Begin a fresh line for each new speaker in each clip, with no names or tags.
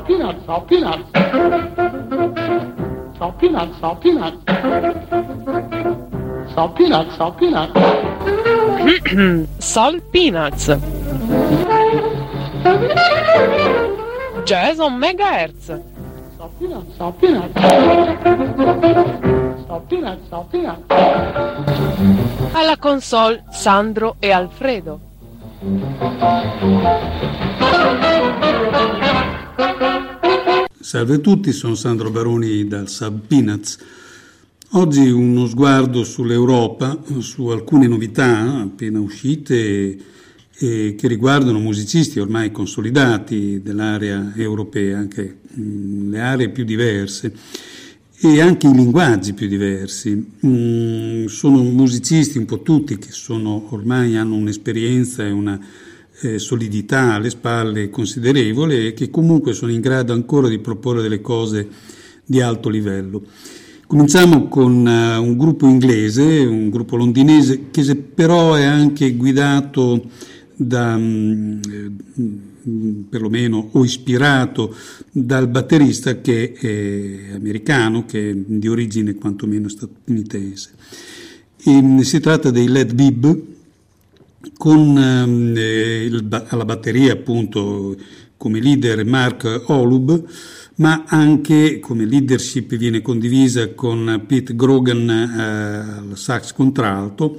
peanuts, salt peanuts. Salt peanuts, salt peanuts. Salt peanuts, salt peanuts.
Salt peanuts. Jason Megahertz.
Salt peanuts, salt peanuts. Salt peanuts, salt peanuts.
Alla console Sandro e Alfredo.
Salve a tutti, sono Sandro Baroni dal Sub Peanuts. Oggi uno sguardo sull'Europa, su alcune novità appena uscite e che riguardano musicisti ormai consolidati dell'area europea, anche le aree più diverse e anche i linguaggi più diversi. Sono musicisti un po' tutti che ormai hanno un'esperienza e una solidità alle spalle considerevole e che comunque sono in grado ancora di proporre delle cose di alto livello. Cominciamo con un gruppo inglese, un gruppo londinese che però è anche guidato da perlomeno o ispirato dal batterista che è americano, che è di origine quantomeno statunitense. Si tratta dei Led Bibb, con alla batteria appunto come leader Mark Holub, ma anche come leadership viene condivisa con Pete Grogan al sax contralto,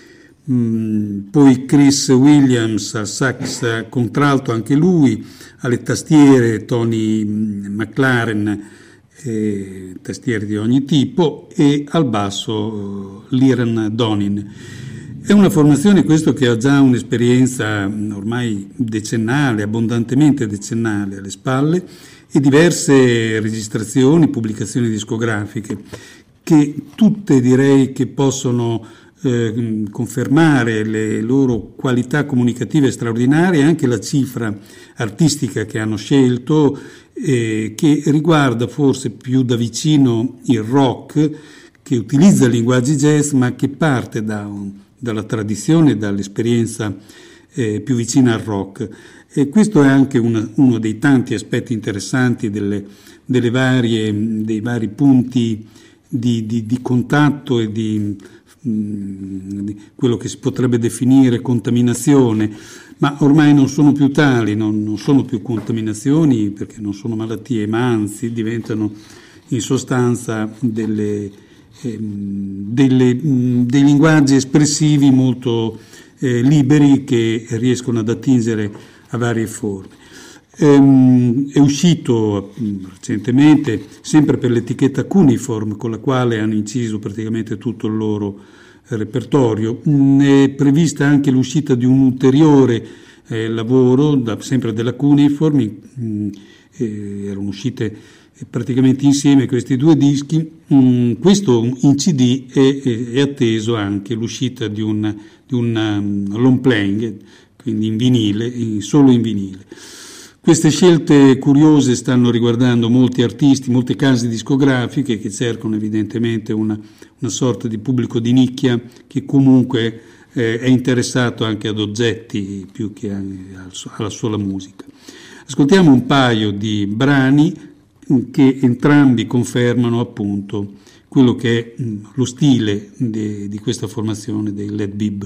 poi Chris Williams al sax contralto anche lui, alle tastiere Tony McLaren, tastiere di ogni tipo, e al basso Liran Donin. È una formazione questo che ha già un'esperienza ormai decennale, abbondantemente decennale alle spalle, e diverse registrazioni, pubblicazioni discografiche che tutte direi che possono confermare le loro qualità comunicative straordinarie e anche la cifra artistica che hanno scelto, che riguarda forse più da vicino il rock, che utilizza linguaggi jazz ma che parte dalla tradizione, dall'esperienza più vicina al rock. E questo è anche uno dei tanti aspetti interessanti dei vari punti di contatto e di quello che si potrebbe definire contaminazione, ma ormai non sono più tali, non sono più contaminazioni perché non sono malattie, ma anzi diventano in sostanza dei linguaggi espressivi molto liberi che riescono ad attingere a varie forme. È uscito recentemente, sempre per l'etichetta Cuneiform, con la quale hanno inciso praticamente tutto il loro repertorio. È prevista anche l'uscita di un ulteriore lavoro, sempre della Cuneiform. Erano uscite praticamente insieme questi due dischi. Questo in CD è atteso anche l'uscita di un long playing, quindi in vinile, solo in vinile. Queste scelte curiose stanno riguardando molti artisti, molte case discografiche che cercano evidentemente una sorta di pubblico di nicchia che comunque è interessato anche ad oggetti più che alla sola musica. Ascoltiamo un paio di brani che entrambi confermano appunto quello che è lo stile di questa formazione dei Led Bibb.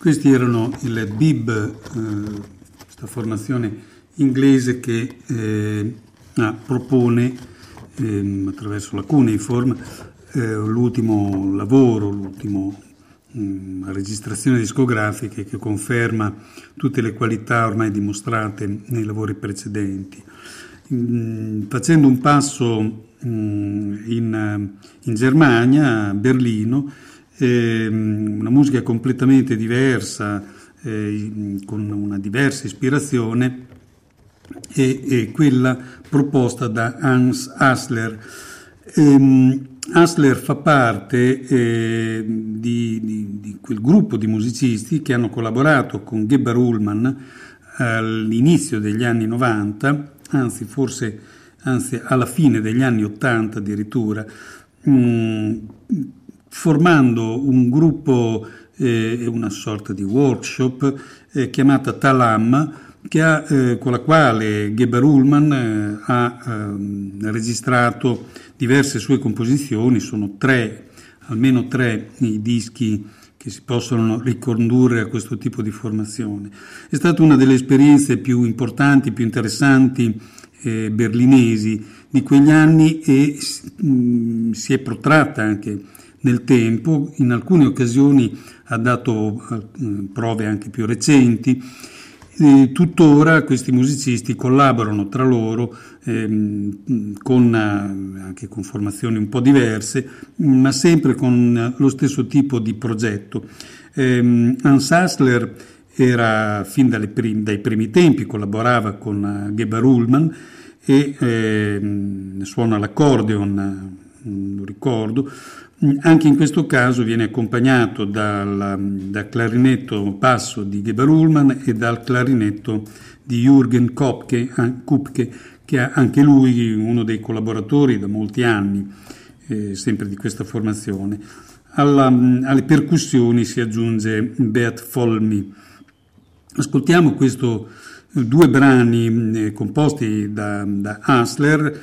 Questi erano il Bib, questa formazione inglese che propone attraverso la Cuneiform l'ultimo lavoro, l'ultima registrazione discografica che conferma tutte le qualità ormai dimostrate nei lavori precedenti. Facendo un passo in Germania, a Berlino, una musica completamente diversa, con una diversa ispirazione, è quella proposta da Hans Hassler. Hassler fa parte di quel gruppo di musicisti che hanno collaborato con Gebhard Ullmann all'inizio degli anni 90, anzi alla fine degli anni 80 addirittura, formando un gruppo e una sorta di workshop chiamata Talam, con la quale Gebhard Ullmann ha registrato diverse sue composizioni. Sono almeno tre i dischi che si possono ricondurre a questo tipo di formazione. È stata una delle esperienze più importanti, più interessanti berlinesi di quegli anni e si è protratta anche nel tempo. In alcune occasioni ha dato prove anche più recenti. Tuttora questi musicisti collaborano tra loro anche con formazioni un po' diverse, ma sempre con lo stesso tipo di progetto. Hans Hassler era fin dai primi tempi, collaborava con Gebhard Ullmann e suona l'accordeon, lo ricordo. Anche in questo caso viene accompagnato dal clarinetto basso di Gebhard Ullmann e dal clarinetto di Jürgen Kupke, che è anche lui uno dei collaboratori da molti anni, sempre di questa formazione. Alle percussioni si aggiunge Beat Folmi. Ascoltiamo due brani composti da Hassler,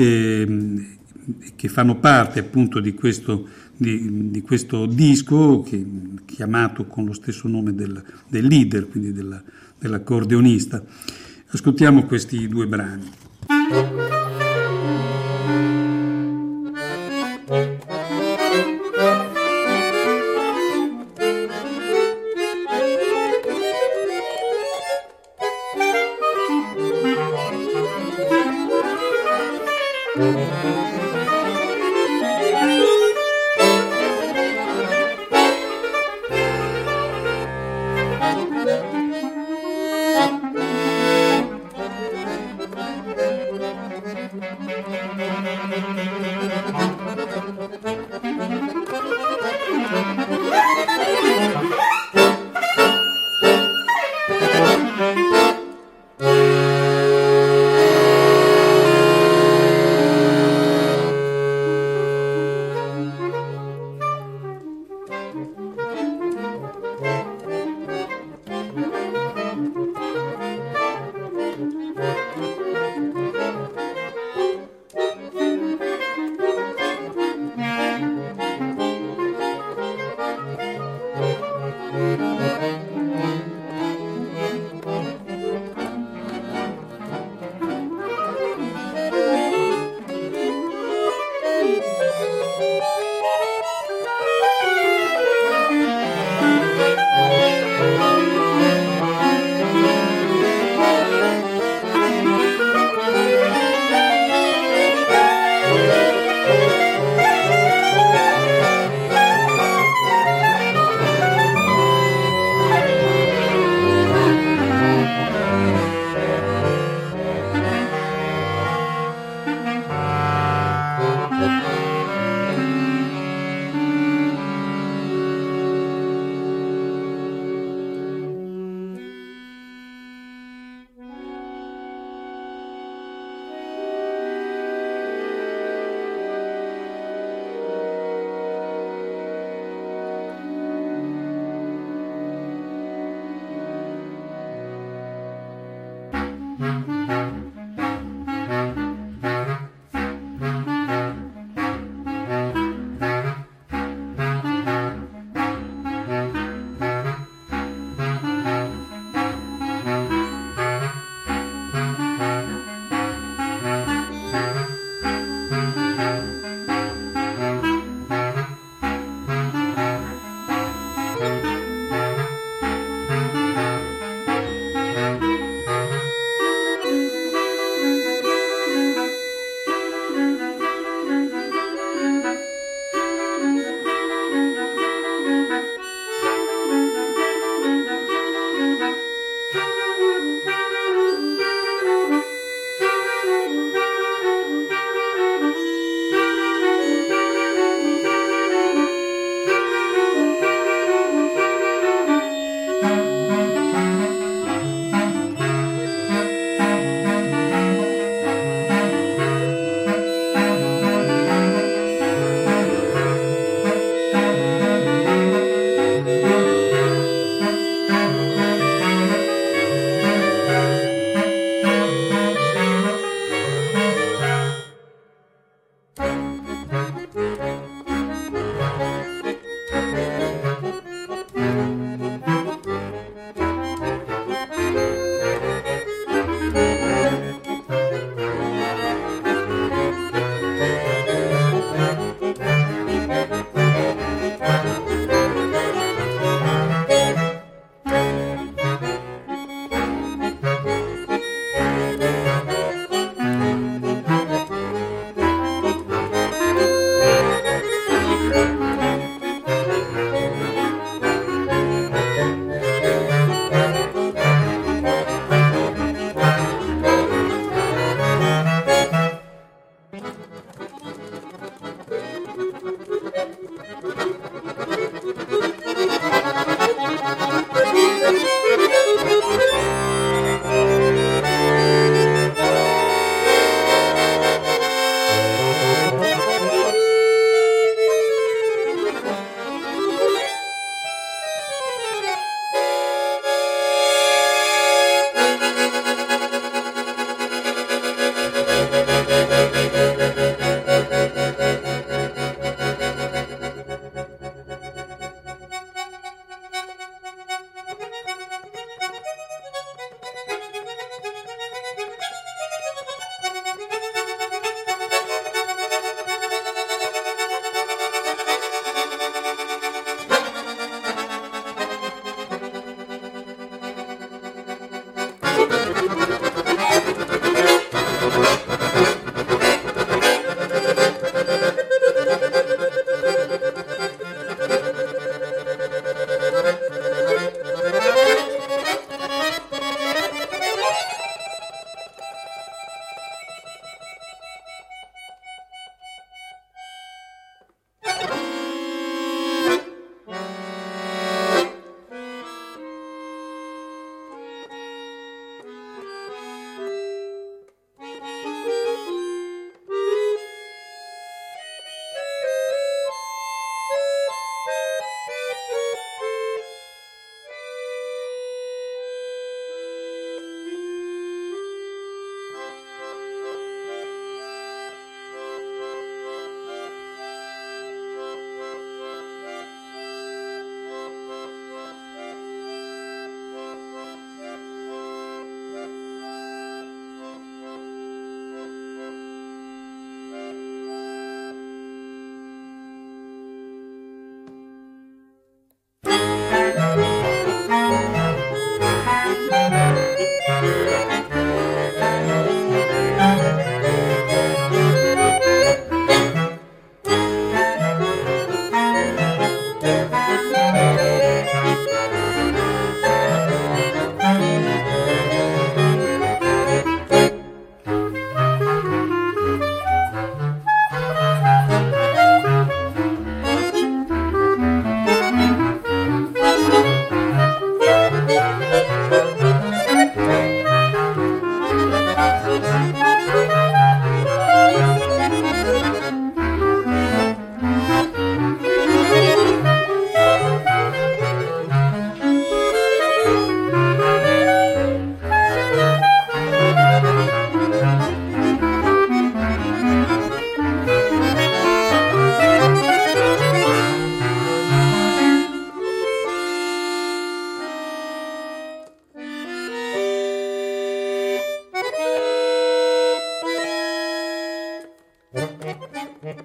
che fanno parte appunto di questo disco, chiamato con lo stesso nome del leader, quindi dell'accordeonista. Ascoltiamo questi due brani.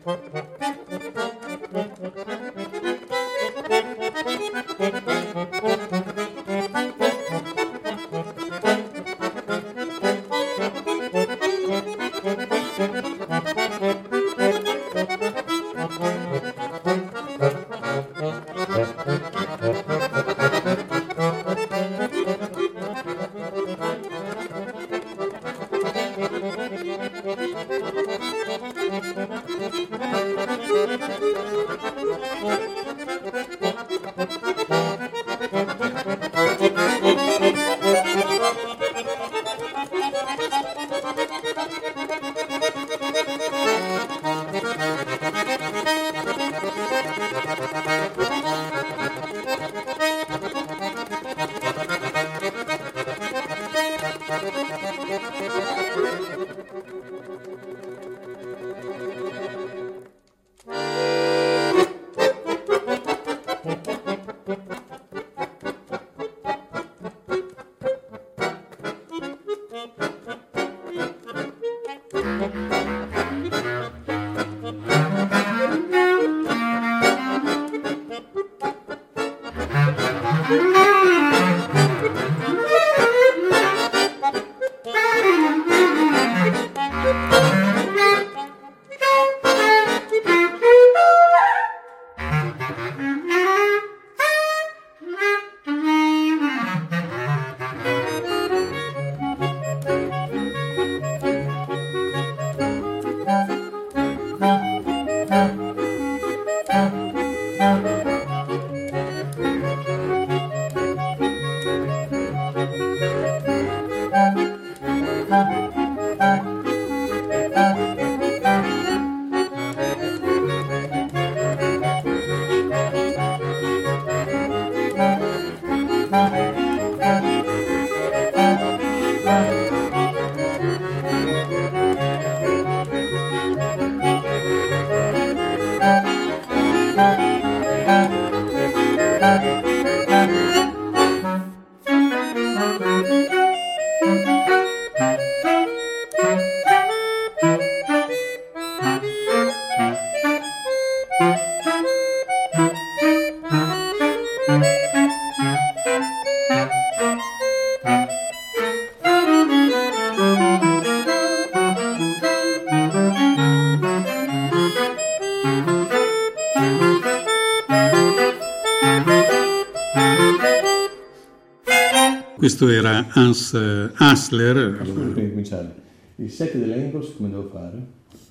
Questo era Hans Hassler.
Prima di cominciare, il set dell'Engels come devo fare?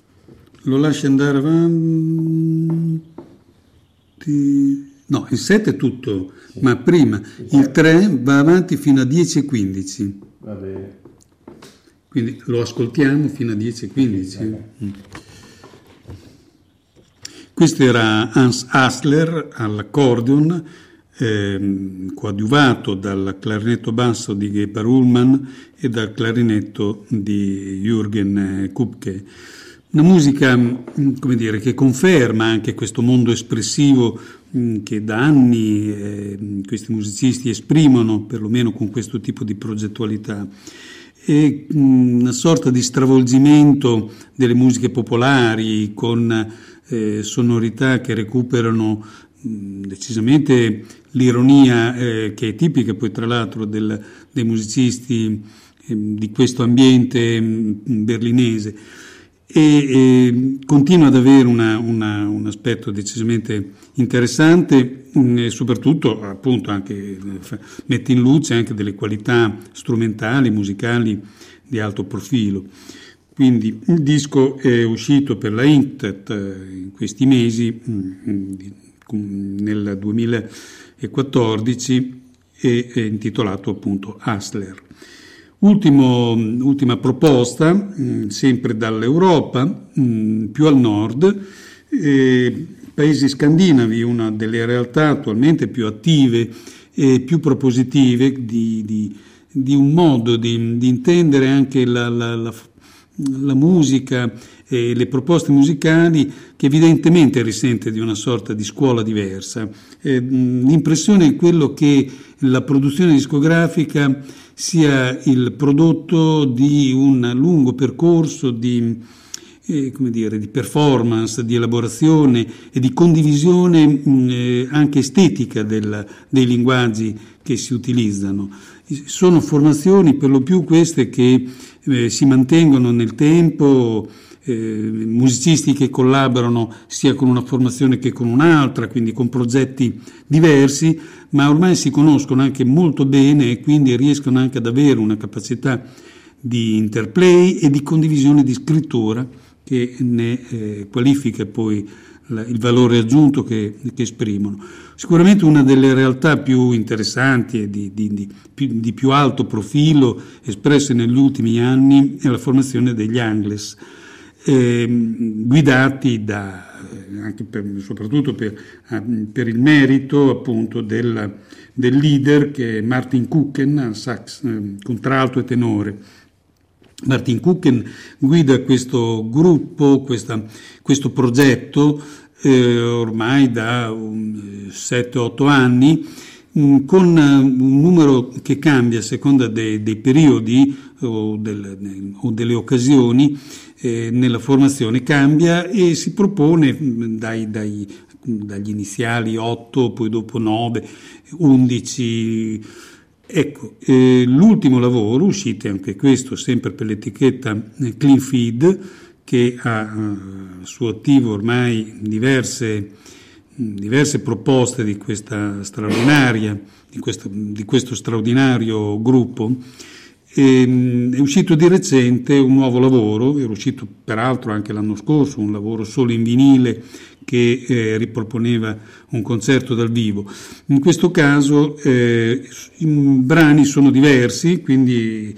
Lo lasci andare avanti. No, il 7 è tutto, sì. Ma prima il 3 va avanti fino a 10:15.
Va bene.
Quindi lo ascoltiamo fino a 10:15. Sì, questo era Hans Hassler all'accordion, coadiuvato dal clarinetto basso di Gebhard Ullmann e dal clarinetto di Jürgen Kupke. Una musica, come dire, che conferma anche questo mondo espressivo che da anni questi musicisti esprimono, perlomeno con questo tipo di progettualità. E una sorta di stravolgimento delle musiche popolari con sonorità che recuperano decisamente l'ironia che è tipica poi tra l'altro dei musicisti di questo ambiente berlinese. E continua ad avere un aspetto decisamente interessante e soprattutto appunto anche mette in luce anche delle qualità strumentali, musicali di alto profilo. Quindi il disco è uscito per la Inktet in questi mesi, nel 2014, e è intitolato appunto Hassler. Ultima proposta, sempre dall'Europa, più al nord, paesi scandinavi, una delle realtà attualmente più attive e più propositive di un modo di intendere anche la musica e le proposte musicali, che evidentemente risente di una sorta di scuola diversa. L'impressione è quello che la produzione discografica sia il prodotto di un lungo percorso di come dire, di performance, di elaborazione e di condivisione anche estetica dei linguaggi che si utilizzano. Sono formazioni per lo più queste che si mantengono nel tempo, musicisti che collaborano sia con una formazione che con un'altra, quindi con progetti diversi, ma ormai si conoscono anche molto bene e quindi riescono anche ad avere una capacità di interplay e di condivisione di scrittura che ne qualifica poi il valore aggiunto che esprimono. Sicuramente una delle realtà più interessanti e di più alto profilo espresse negli ultimi anni è la formazione degli Angles, guidati anche soprattutto per il merito appunto del leader, che è Martin Kuchen al sax, contralto e tenore. Martin Kuchen guida questo gruppo, questo progetto ormai da 7-8 anni, con un numero che cambia a seconda dei periodi o delle occasioni. Nella formazione cambia e si propone dagli iniziali 8, poi dopo 9, 11. Ecco, l'ultimo lavoro, uscito anche questo sempre per l'etichetta Clean Feed, che ha a suo attivo ormai diverse proposte di questa straordinaria, di questo straordinario gruppo. È uscito di recente un nuovo lavoro, era uscito peraltro anche l'anno scorso, un lavoro solo in vinile che riproponeva un concerto dal vivo. In questo caso i brani sono diversi, quindi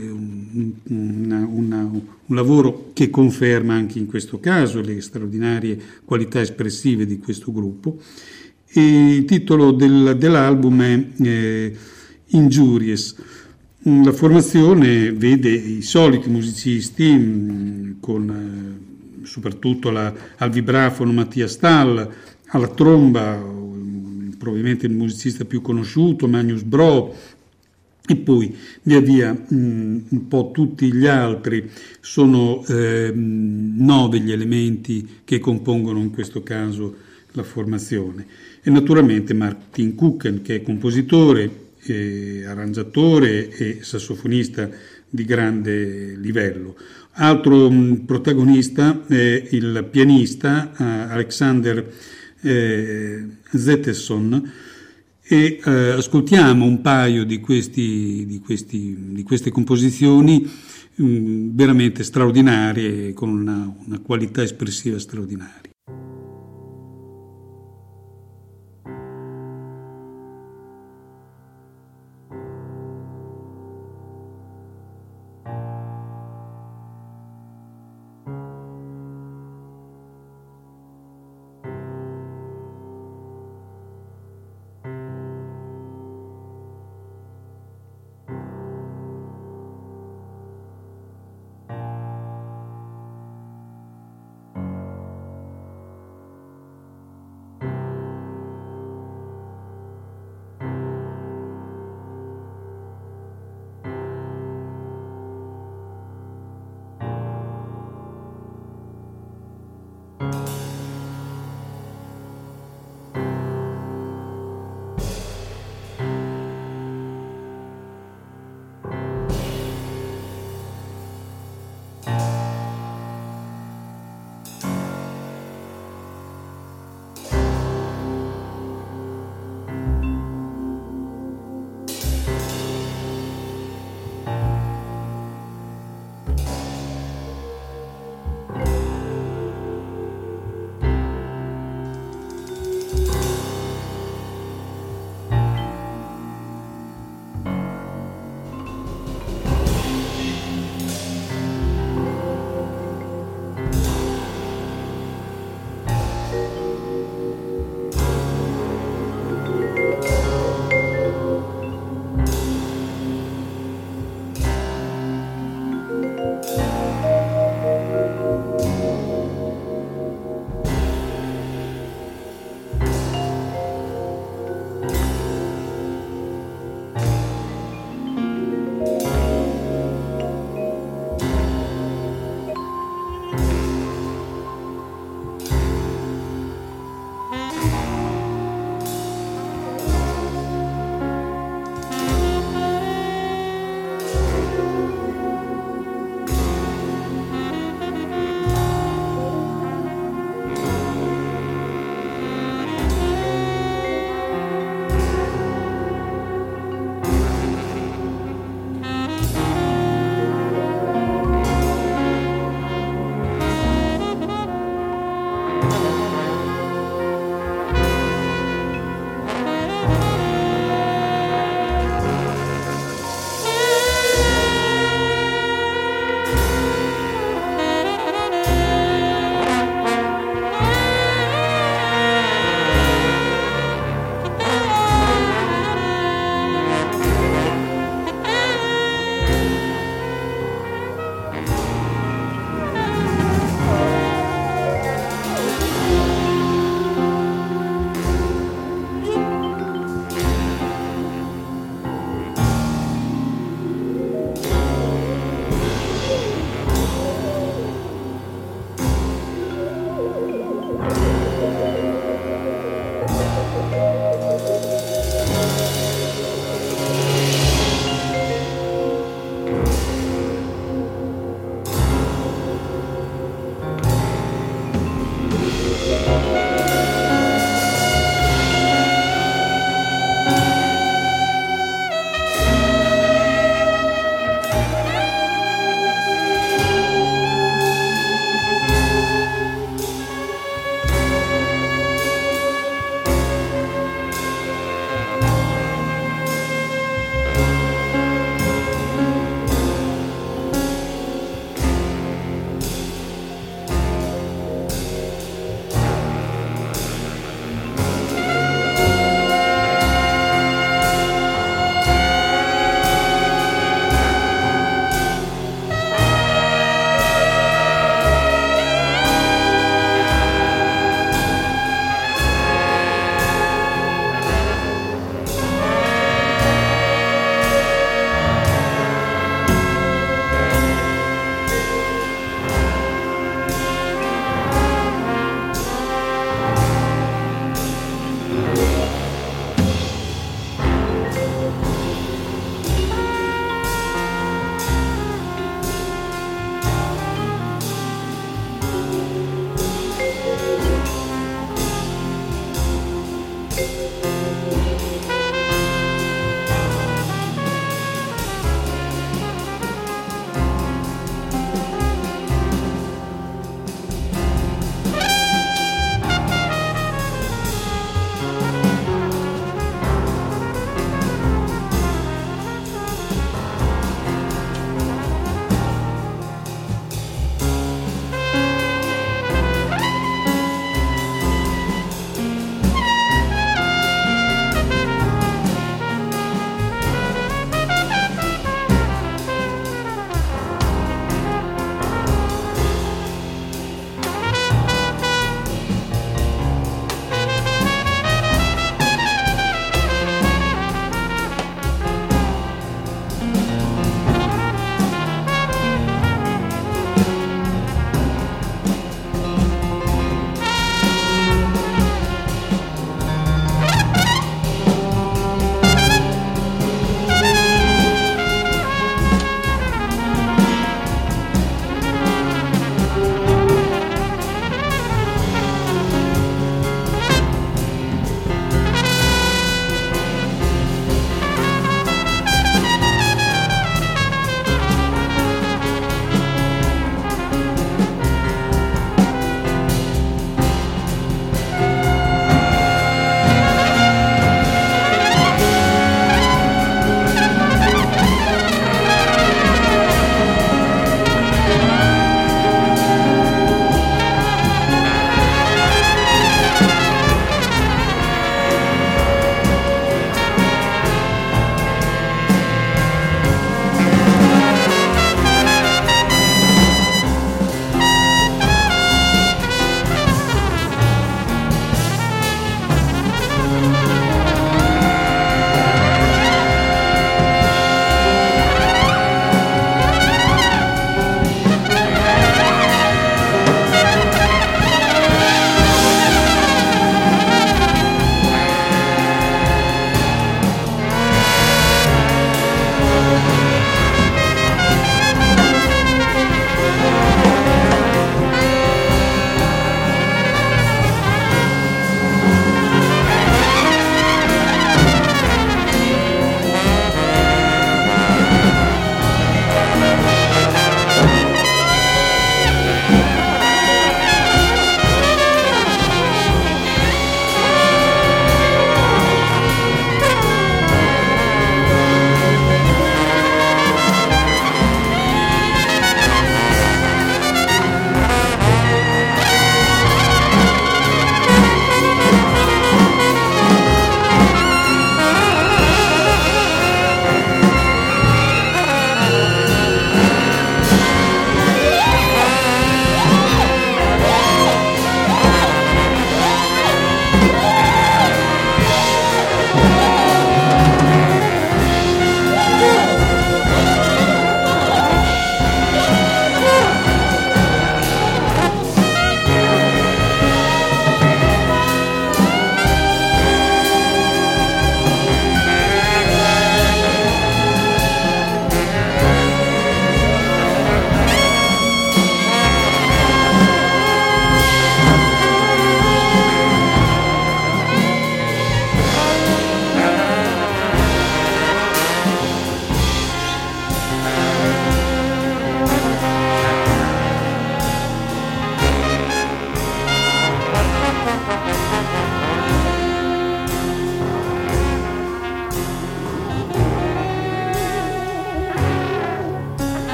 un lavoro che conferma anche in questo caso le straordinarie qualità espressive di questo gruppo. E il titolo dell'album è Injuries. La formazione vede i soliti musicisti, con soprattutto al vibrafono Mattia Stahl, alla tromba probabilmente il musicista più conosciuto Magnus Bro, e poi via via un po' tutti gli altri. Sono 9 gli elementi che compongono in questo caso la formazione, e naturalmente Martin Kuchen, che è compositore, arrangiatore e sassofonista di grande livello. Altro protagonista è il pianista Alexander Zetterson, e ascoltiamo un paio di queste composizioni veramente straordinarie, con una qualità espressiva straordinaria.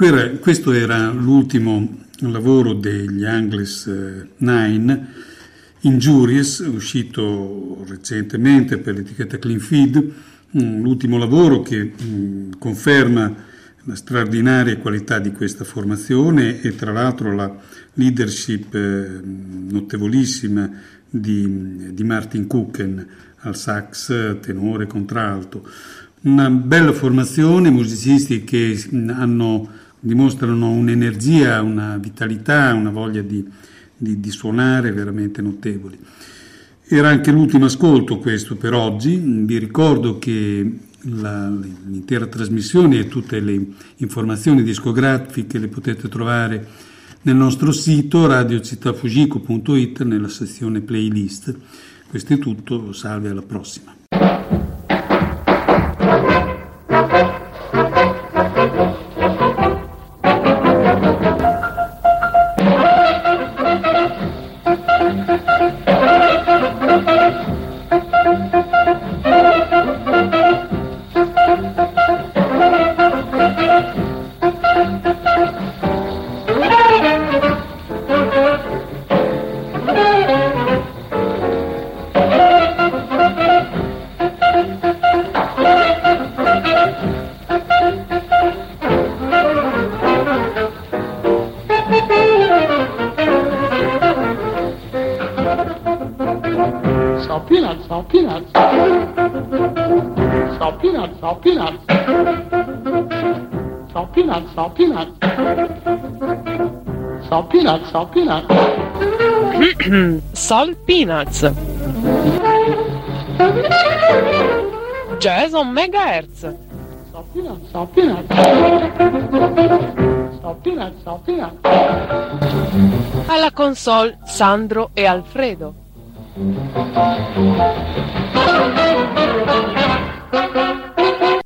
Questo era l'ultimo lavoro degli Angles Nine, Injuries, uscito recentemente per l'etichetta Clean Feed, l'ultimo lavoro che conferma la straordinaria qualità di questa formazione e tra l'altro la leadership notevolissima di Martin Kuchen al sax, tenore, contralto. Una bella formazione, musicisti che dimostrano un'energia, una vitalità, una voglia di suonare veramente notevoli. Era anche l'ultimo ascolto questo per oggi. Vi ricordo che l'intera trasmissione e tutte le informazioni discografiche le potete trovare nel nostro sito radiocittafujiko.it nella sezione playlist. Questo è tutto, salve, alla prossima.
Salt peanuts, salt peanuts. Salt peanuts, salt peanuts. Salt peanuts, salt peanuts. Salt peanuts, salt peanuts.
Salt Peanuts. Jazz on Megahertz.
Salt peanuts, salt peanuts. Salt peanuts, salt peanuts.
Alla console Sandro e Alfredo.